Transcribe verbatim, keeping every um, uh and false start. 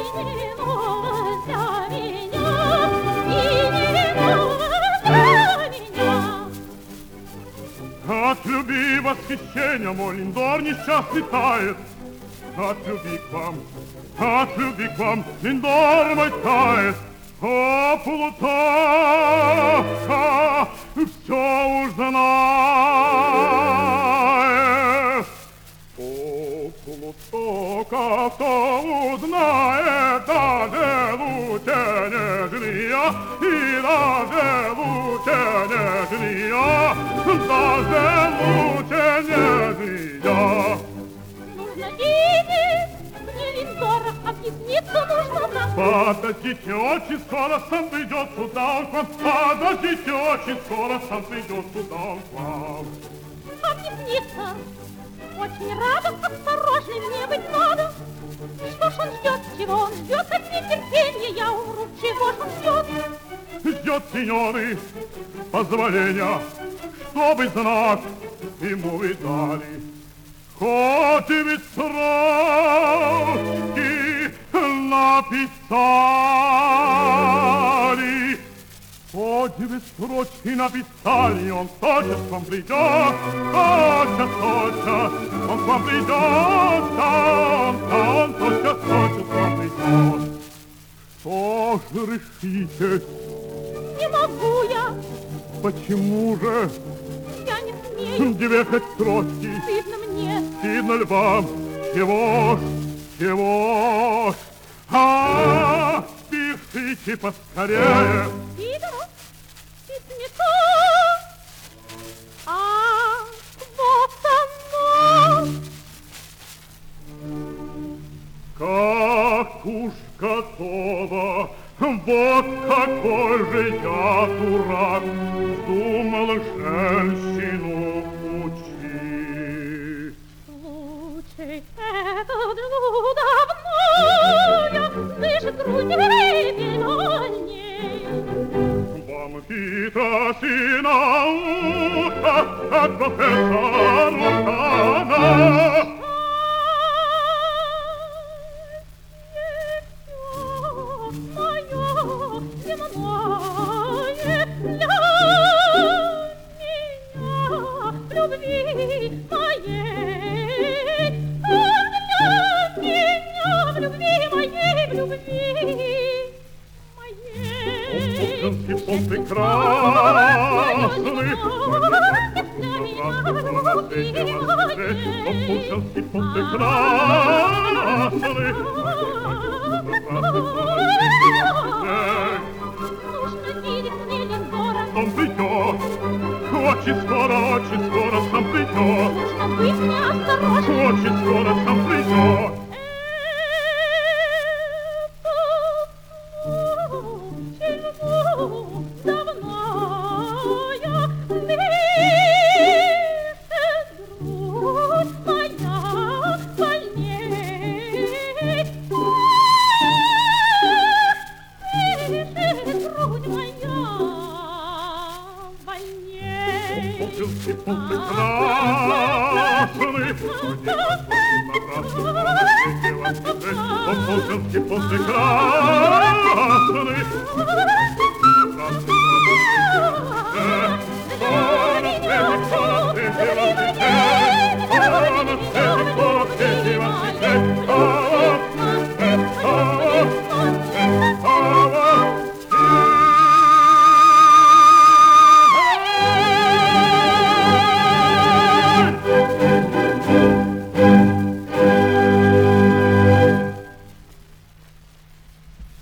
не нужно меня, и не нужно меня. От любви восхищения мой Линдор несчастный тает. От любви к вам, от любви к вам Линдор мой тает. О, Плутовка, все уж знает. О, Плутовка, кто узнает, даже лучше, нежели я, и даже лучше, нежели я, даже лучше, нежели я. Нужно видеть, мне Линдор объясниться нужно нам. Подождите, очень скоро сам придет сюда он к вам. Подождите, очень скоро сам придет сюда он к вам. Объясниться. Очень рада, осторожной мне быть надо. Что ж он ждет, чего он ждет, от нетерпения я умру. Чего ж он ждет? Ждет, сеньоры, позволения, чтобы знак ему вы дали. Хоть ведь строчки написали, хоть ведь строчки написали, он тотчас к вам придет, тотчас, тотчас, он к вам придет, он, он тотчас, тотчас к вам придет. Что ж решитесь? Не могу я. Почему же? Я не смею. Две хоть строчки. Стыдно мне. Стыдно ли вам? Чего ж, чего ж? А, пишите поскорее. Видно? Письмецо. А, вот оно. Как уж готово, вот какой же я дурак, вздумал женщину учить. Случай этот жду давно, я слышу грудей пельоней. Вам Витас и наука от профессора Кана. Женский пол прекрасный, женский пол прекрасный, он придет, очень скоро, очень скоро сам придет, очень скоро сам придет. Женский пол прекрасный, женский пол прекрасный, прекрасный,